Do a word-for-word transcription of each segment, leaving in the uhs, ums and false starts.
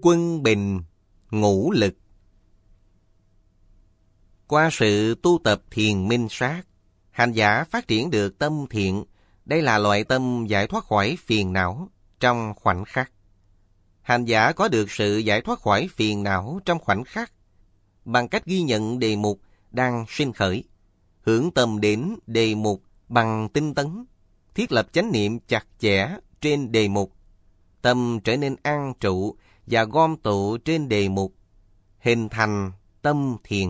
quân bình, ngũ lực. Qua sự tu tập thiền minh sát, hành giả phát triển được tâm thiện. Đây là loại tâm giải thoát khỏi phiền não trong khoảnh khắc. Hành giả có được sự giải thoát khỏi phiền não trong khoảnh khắc bằng cách ghi nhận đề mục đang sinh khởi, hướng tâm đến đề mục bằng tinh tấn, thiết lập chánh niệm chặt chẽ trên đề mục. Tâm trở nên an trụ và gom tụ trên đề mục, hình thành tâm thiền.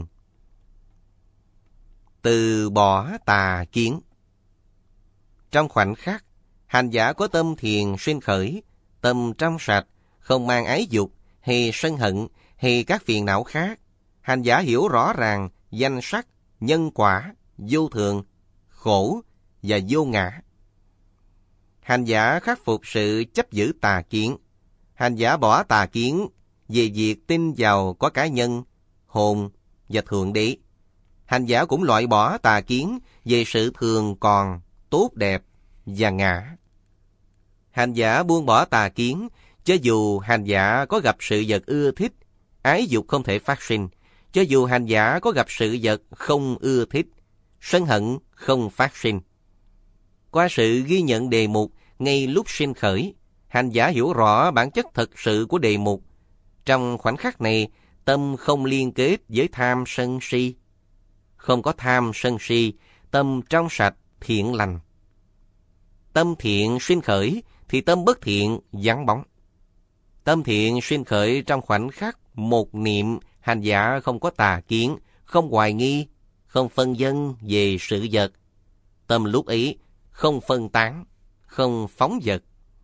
Từ bỏ tà kiến. Trong khoảnh khắc, hành giả có tâm thiền sinh khởi, tâm trong sạch, không mang ái dục hay sân hận hay các phiền não khác. Hành giả hiểu rõ ràng danh sắc, nhân quả, vô thường, khổ và vô ngã. Hành giả khắc phục sự chấp giữ tà kiến. Hành giả bỏ tà kiến về việc tin vào có cá nhân, hồn và thượng đế. Hành giả cũng loại bỏ tà kiến về sự thường còn, tốt đẹp và ngã. Hành giả buông bỏ tà kiến, cho dù hành giả có gặp sự vật ưa thích, ái dục không thể phát sinh. Cho dù hành giả có gặp sự vật không ưa thích, sân hận không phát sinh. Qua sự ghi nhận đề mục ngay lúc sinh khởi, hành giả hiểu rõ bản chất thật sự của đề mục. Trong khoảnh khắc này, tâm không liên kết với tham sân si. Không có tham sân si, tâm trong sạch, thiện lành. Tâm thiện sinh khởi thì tâm bất thiện vắng bóng. Tâm thiện sinh khởi trong khoảnh khắc một niệm, hành giả không có tà kiến, không hoài nghi, không phân vân về sự vật. Tâm lúc ấy không phân tán, không phóng dật.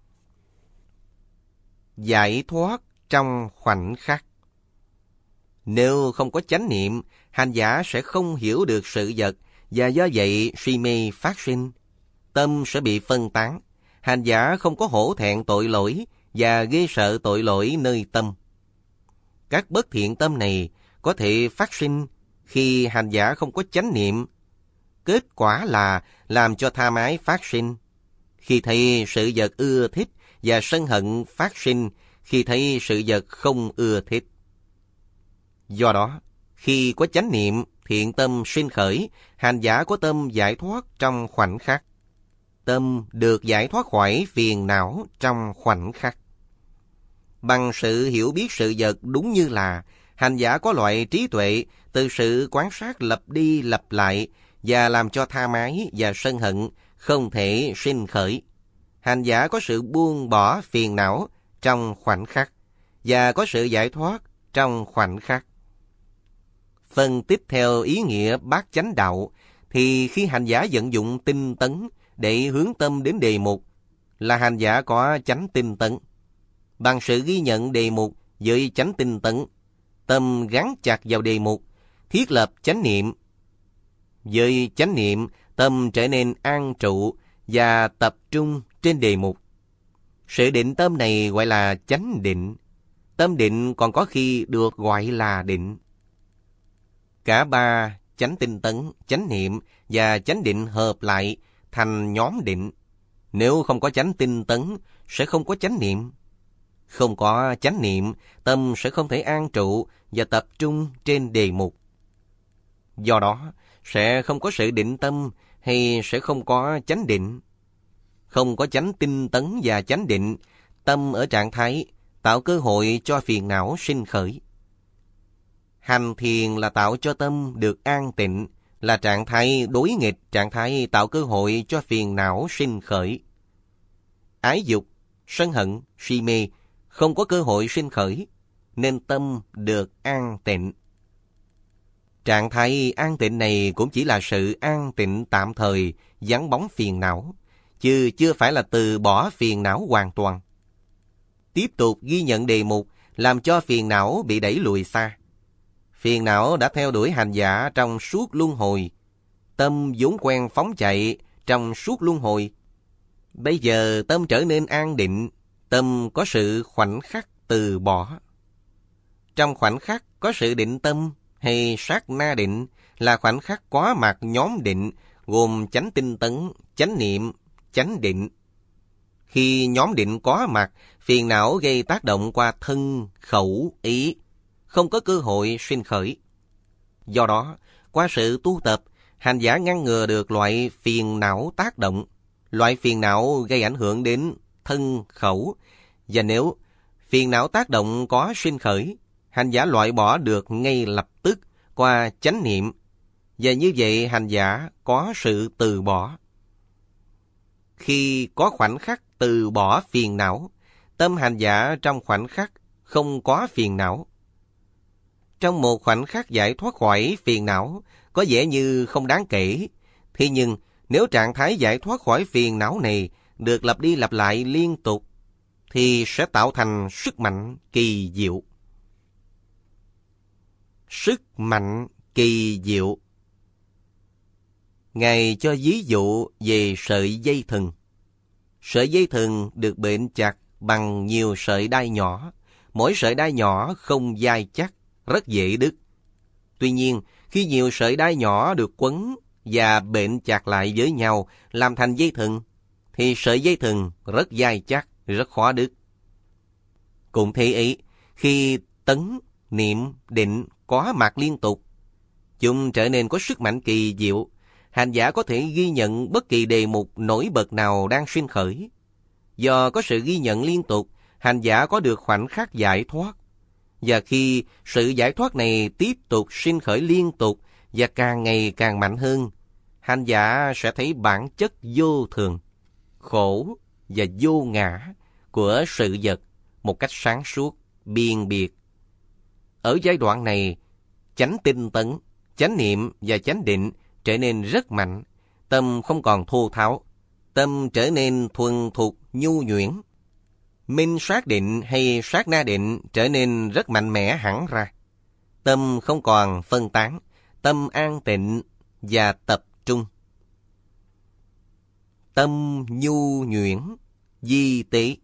Giải thoát trong khoảnh khắc. Nếu không có chánh niệm, hành giả sẽ không hiểu được sự vật và do vậy si mê phát sinh. Tâm sẽ bị phân tán. Hành giả không có hổ thẹn tội lỗi và ghê sợ tội lỗi nơi tâm. Các bất thiện tâm này có thể phát sinh khi hành giả không có chánh niệm. Kết quả là làm cho tham ái phát sinh khi thấy sự vật ưa thích và sân hận phát sinh khi thấy sự vật không ưa thích. Do đó, khi có chánh niệm, thiện tâm sinh khởi, hành giả có tâm giải thoát trong khoảnh khắc. Tâm được giải thoát khỏi phiền não trong khoảnh khắc. Bằng sự hiểu biết sự vật đúng như là, hành giả có loại trí tuệ từ sự quan sát lặp đi lặp lại và làm cho tham ái và sân hận không thể sinh khởi. Hành giả có sự buông bỏ phiền não trong khoảnh khắc và có sự giải thoát trong khoảnh khắc. Phân tích theo ý nghĩa bát chánh đạo thì khi hành giả vận dụng tinh tấn để hướng tâm đến đề mục là hành giả có chánh tinh tấn. Bằng sự ghi nhận đề mục với chánh tinh tấn, tâm gắn chặt vào đề mục, thiết lập chánh niệm. Với chánh niệm, tâm trở nên an trụ và tập trung trên đề mục. Sự định tâm này gọi là chánh định. Tâm định còn có khi được gọi là định. Cả ba chánh tinh tấn, chánh niệm và chánh định hợp lại thành nhóm định. Nếu không có chánh tinh tấn, sẽ không có chánh niệm. Không có chánh niệm, tâm sẽ không thể an trụ và tập trung trên đề mục. Do đó, sẽ không có sự định tâm hay sẽ không có chánh định. Không có chánh tinh tấn và chánh định, tâm ở trạng thái tạo cơ hội cho phiền não sinh khởi. Hành thiền là tạo cho tâm được an tịnh, là trạng thái đối nghịch trạng thái tạo cơ hội cho phiền não sinh khởi. Ái dục, sân hận, si mê không có cơ hội sinh khởi, nên tâm được an tịnh. Trạng thái an tịnh này cũng chỉ là sự an tịnh tạm thời, vắng bóng phiền não, chứ chưa phải là từ bỏ phiền não hoàn toàn. Tiếp tục ghi nhận đề mục, làm cho phiền não bị đẩy lùi xa. Phiền não đã theo đuổi hành giả trong suốt luân hồi. Tâm vốn quen phóng chạy trong suốt luân hồi. Bây giờ tâm trở nên an định, tâm có sự khoảnh khắc từ bỏ. Trong khoảnh khắc có sự định tâm hay sát na định là khoảnh khắc có mặt nhóm định gồm chánh tinh tấn, chánh niệm, chánh định. Khi nhóm định có mặt, phiền não gây tác động qua thân, khẩu, ý, không có cơ hội sinh khởi. Do đó, qua sự tu tập, hành giả ngăn ngừa được loại phiền não tác động, loại phiền não gây ảnh hưởng đến thân, khẩu. Và nếu phiền não tác động có sinh khởi, hành giả loại bỏ được ngay lập tức qua chánh niệm, và như vậy hành giả có sự từ bỏ. Khi có khoảnh khắc từ bỏ phiền não, tâm hành giả trong khoảnh khắc không có phiền não. Trong một khoảnh khắc giải thoát khỏi phiền não, có vẻ như không đáng kể. Thế nhưng, nếu trạng thái giải thoát khỏi phiền não này được lặp đi lặp lại liên tục, thì sẽ tạo thành sức mạnh kỳ diệu. Sức mạnh kỳ diệu. Ngài cho ví dụ về sợi dây thừng. Sợi dây thừng được bện chặt bằng nhiều sợi đai nhỏ. Mỗi sợi đai nhỏ không dai chắc, rất dễ đứt. Tuy nhiên, khi nhiều sợi đai nhỏ được quấn và bện chặt lại với nhau làm thành dây thừng, thì sợi dây thừng rất dai chắc, rất khó đứt. Cũng thế ấy, khi tấn, niệm, định có mặt liên tục, chúng trở nên có sức mạnh kỳ diệu. Hành giả có thể ghi nhận bất kỳ đề mục nổi bật nào đang sinh khởi. Do có sự ghi nhận liên tục, hành giả có được khoảnh khắc giải thoát. Và khi sự giải thoát này tiếp tục sinh khởi liên tục và càng ngày càng mạnh hơn, hành giả sẽ thấy bản chất vô thường, khổ và vô ngã của sự vật một cách sáng suốt, biên biệt. Ở giai đoạn này, chánh tinh tấn, chánh niệm và chánh định trở nên rất mạnh, tâm không còn thô tháo, tâm trở nên thuần thục, nhu nhuyễn. Minh sát định hay sát na định trở nên rất mạnh mẽ hẳn ra. Tâm không còn phân tán, tâm an tịnh và tập trung. Tâm nhu nhuyễn, di tế.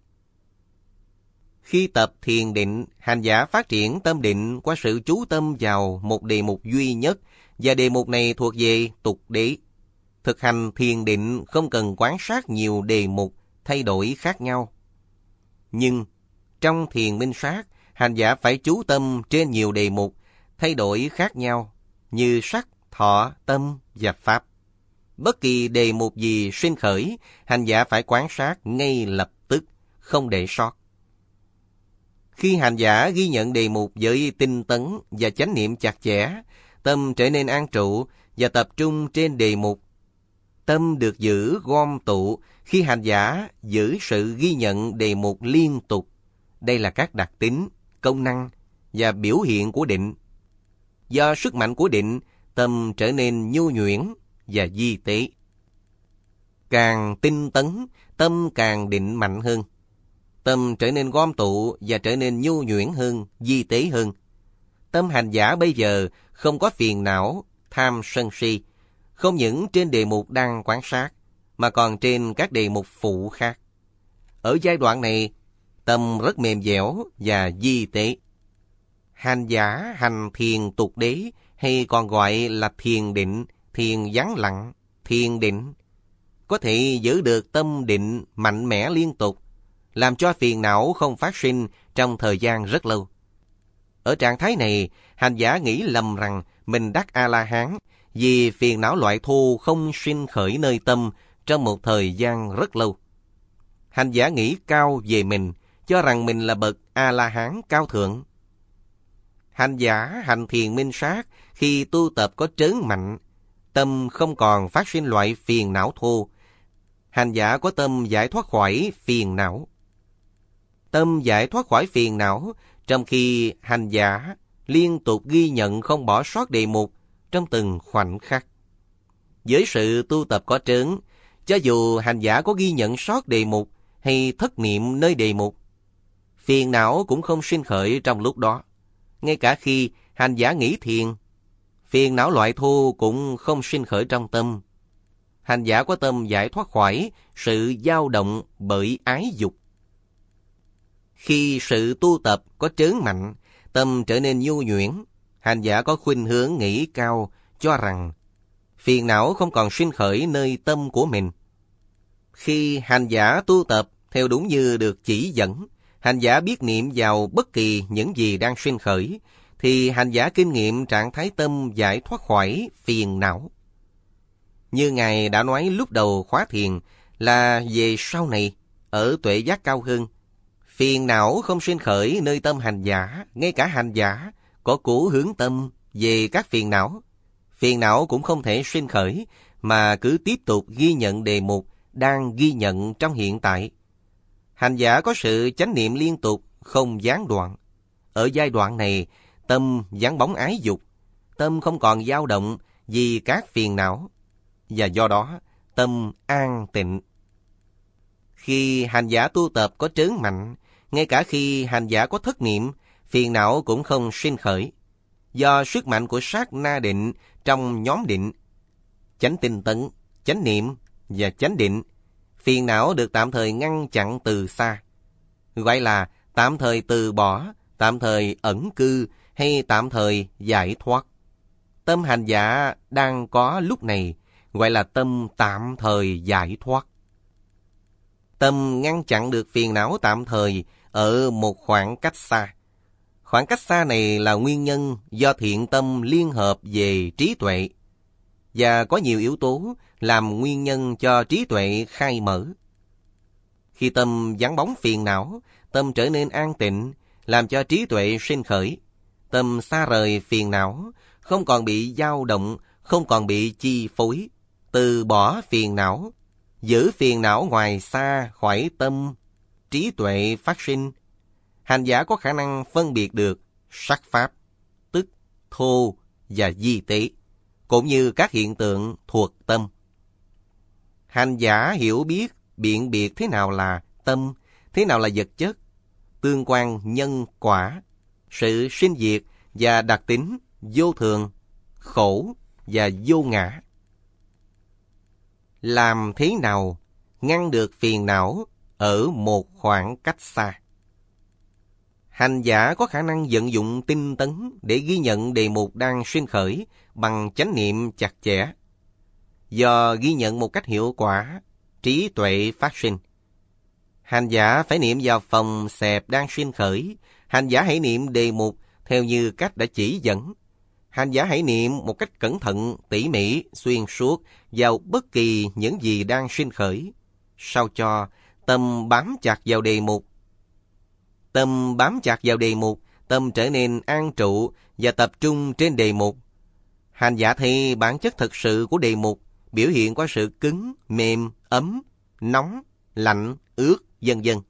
Khi tập thiền định, hành giả phát triển tâm định qua sự chú tâm vào một đề mục duy nhất, và đề mục này thuộc về tục đế. Thực hành thiền định không cần quan sát nhiều đề mục thay đổi khác nhau. Nhưng trong thiền minh sát, hành giả phải chú tâm trên nhiều đề mục thay đổi khác nhau như sắc, thọ, tâm và pháp. Bất kỳ đề mục gì sinh khởi, hành giả phải quan sát ngay lập tức, không để sót. Khi hành giả ghi nhận đề mục với tinh tấn và chánh niệm chặt chẽ, tâm trở nên an trụ và tập trung trên đề mục. Tâm được giữ gom tụ khi hành giả giữ sự ghi nhận đề mục liên tục. Đây là các đặc tính, công năng và biểu hiện của định. Do sức mạnh của định, tâm trở nên nhu nhuyễn và di tế. Càng tinh tấn, tâm càng định mạnh hơn. Tâm trở nên gom tụ và trở nên nhu nhuyễn hơn, di tế hơn. Tâm hành giả bây giờ không có phiền não, tham sân si, không những trên đề mục đang quan sát, mà còn trên các đề mục phụ khác. Ở giai đoạn này, tâm rất mềm dẻo và di tế. Hành giả hành thiền tục đế, hay còn gọi là thiền định, thiền vắng lặng, thiền định, có thể giữ được tâm định mạnh mẽ liên tục, làm cho phiền não không phát sinh trong thời gian rất lâu. Ở trạng thái này, hành giả nghĩ lầm rằng mình đắc A-la-hán vì phiền não loại thô không sinh khởi nơi tâm trong một thời gian rất lâu. Hành giả nghĩ cao về mình, cho rằng mình là bậc A-la-hán cao thượng. Hành giả hành thiền minh sát khi tu tập có trớn mạnh, tâm không còn phát sinh loại phiền não thô. Hành giả có tâm giải thoát khỏi phiền não. Tâm giải thoát khỏi phiền não, trong khi hành giả liên tục ghi nhận không bỏ sót đề mục trong từng khoảnh khắc. Với sự tu tập có trớn, cho dù hành giả có ghi nhận sót đề mục hay thất niệm nơi đề mục, phiền não cũng không sinh khởi trong lúc đó. Ngay cả khi hành giả nghĩ thiền, phiền não loại thô cũng không sinh khởi trong tâm. Hành giả có tâm giải thoát khỏi sự dao động bởi ái dục. Khi sự tu tập có trớn mạnh, tâm trở nên nhu nhuyễn, hành giả có khuynh hướng nghĩ cao, cho rằng phiền não không còn sinh khởi nơi tâm của mình. Khi hành giả tu tập theo đúng như được chỉ dẫn, hành giả biết niệm vào bất kỳ những gì đang sinh khởi, thì hành giả kinh nghiệm trạng thái tâm giải thoát khỏi phiền não. Như Ngài đã nói lúc đầu khóa thiền là về sau này, ở tuệ giác cao hơn, phiền não không sinh khởi nơi tâm hành giả, ngay cả hành giả có cố hướng tâm về các phiền não. Phiền não cũng không thể sinh khởi, mà cứ tiếp tục ghi nhận đề mục đang ghi nhận trong hiện tại. Hành giả có sự chánh niệm liên tục, không gián đoạn. Ở giai đoạn này, tâm vắng bóng ái dục, tâm không còn dao động vì các phiền não, và do đó tâm an tịnh. Khi hành giả tu tập có trớn mạnh, ngay cả khi hành giả có thất niệm, phiền não cũng không sinh khởi. Do sức mạnh của sát na định trong nhóm định, chánh tinh tấn, chánh niệm và chánh định, phiền não được tạm thời ngăn chặn từ xa, gọi là tạm thời từ bỏ, tạm thời ẩn cư hay tạm thời giải thoát. Tâm hành giả đang có lúc này gọi là tâm tạm thời giải thoát. Tâm ngăn chặn được phiền não tạm thời ở một khoảng cách xa. Khoảng cách xa này là nguyên nhân do thiện tâm liên hợp về trí tuệ, và có nhiều yếu tố làm nguyên nhân cho trí tuệ khai mở. Khi tâm vắng bóng phiền não, tâm trở nên an tịnh, làm cho trí tuệ sinh khởi. Tâm xa rời phiền não, không còn bị dao động, không còn bị chi phối, từ bỏ phiền não, giữ phiền não ngoài xa khỏi tâm, trí tuệ phát sinh. Hành giả có khả năng phân biệt được sắc pháp, tức, thô và di tế, cũng như các hiện tượng thuộc tâm. Hành giả hiểu biết, biện biệt thế nào là tâm, thế nào là vật chất, tương quan nhân quả, sự sinh diệt và đặc tính vô thường, khổ và vô ngã. Làm thế nào ngăn được phiền não ở một khoảng cách xa? Hành giả có khả năng vận dụng tinh tấn để ghi nhận đề mục đang sinh khởi bằng chánh niệm chặt chẽ. Do ghi nhận một cách hiệu quả, trí tuệ phát sinh. Hành giả phải niệm vào phòng xẹp đang sinh khởi. Hành giả hãy niệm đề mục theo như cách đã chỉ dẫn. Hành giả hãy niệm một cách cẩn thận, tỉ mỉ, xuyên suốt vào bất kỳ những gì đang sinh khởi, sao cho tâm bám chặt vào đề mục. Tâm bám chặt vào đề mục, tâm trở nên an trụ và tập trung trên đề mục. Hành giả thấy bản chất thực sự của đề mục biểu hiện qua sự cứng, mềm, ấm, nóng, lạnh, ướt, vân vân.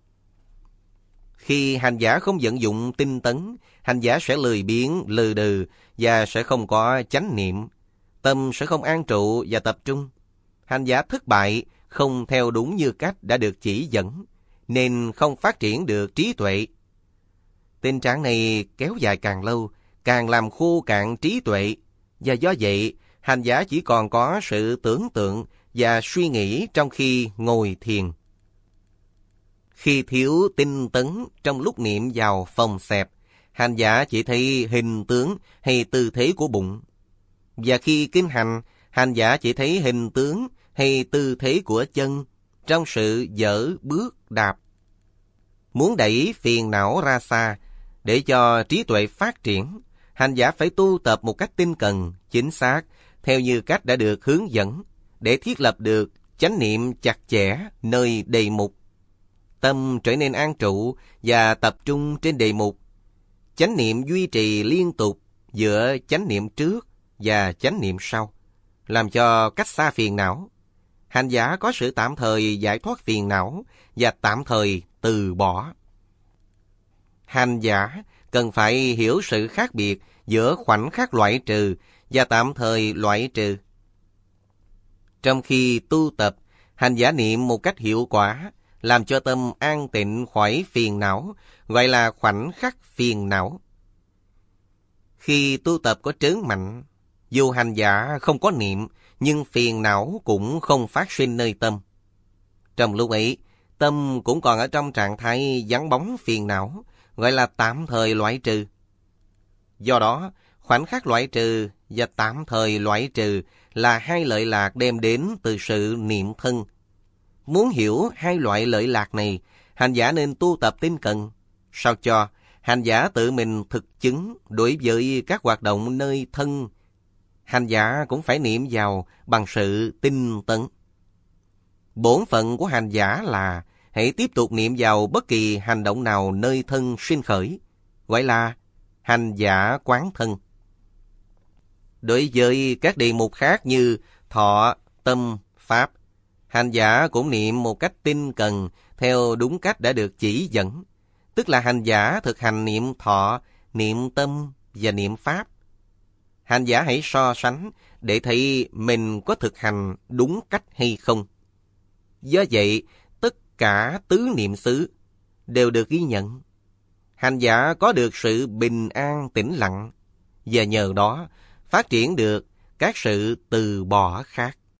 Khi hành giả không vận dụng tinh tấn, hành giả sẽ lười biếng, lừ đừ và sẽ không có chánh niệm. Tâm sẽ không an trụ và tập trung. Hành giả thất bại, không theo đúng như cách đã được chỉ dẫn, nên không phát triển được trí tuệ. Tình trạng này kéo dài càng lâu, càng làm khô cạn trí tuệ, và do vậy, hành giả chỉ còn có sự tưởng tượng và suy nghĩ trong khi ngồi thiền. Khi thiếu tinh tấn trong lúc niệm vào phòng xẹp, hành giả chỉ thấy hình tướng hay tư thế của bụng. Và khi kinh hành, hành giả chỉ thấy hình tướng hay tư thế của chân trong sự dở bước đạp. Muốn đẩy phiền não ra xa để cho trí tuệ phát triển, hành giả phải tu tập một cách tinh cần, chính xác, theo như cách đã được hướng dẫn, để thiết lập được chánh niệm chặt chẽ nơi đề mục. Tâm trở nên an trụ và tập trung trên đề mục. Chánh niệm duy trì liên tục giữa chánh niệm trước và chánh niệm sau, làm cho cách xa phiền não. Hành giả có sự tạm thời giải thoát phiền não và tạm thời từ bỏ. Hành giả cần phải hiểu sự khác biệt giữa khoảnh khắc loại trừ và tạm thời loại trừ. Trong khi tu tập, hành giả niệm một cách hiệu quả, làm cho tâm an tịnh khỏi phiền não, gọi là khoảnh khắc phiền não. Khi tu tập có trớn mạnh, dù hành giả không có niệm, nhưng phiền não cũng không phát sinh nơi tâm. Trong lúc ấy, tâm cũng còn ở trong trạng thái vắng bóng phiền não, gọi là tạm thời loại trừ. Do đó, khoảnh khắc loại trừ và tạm thời loại trừ là hai lợi lạc đem đến từ sự niệm thân. Muốn hiểu hai loại lợi lạc này, hành giả nên tu tập tinh cần, sao cho hành giả tự mình thực chứng đối với các hoạt động nơi thân. Hành giả cũng phải niệm vào bằng sự tinh tấn. Bổn phận của hành giả là hãy tiếp tục niệm vào bất kỳ hành động nào nơi thân sinh khởi, gọi là hành giả quán thân. Đối với các đề mục khác như thọ, tâm, pháp, hành giả cũng niệm một cách tinh cần theo đúng cách đã được chỉ dẫn, tức là hành giả thực hành niệm thọ, niệm tâm và niệm pháp. Hành giả hãy so sánh để thấy mình có thực hành đúng cách hay không. Do vậy, tất cả tứ niệm xứ đều được ghi nhận. Hành giả có được sự bình an tĩnh lặng, và nhờ đó phát triển được các sự từ bỏ khác.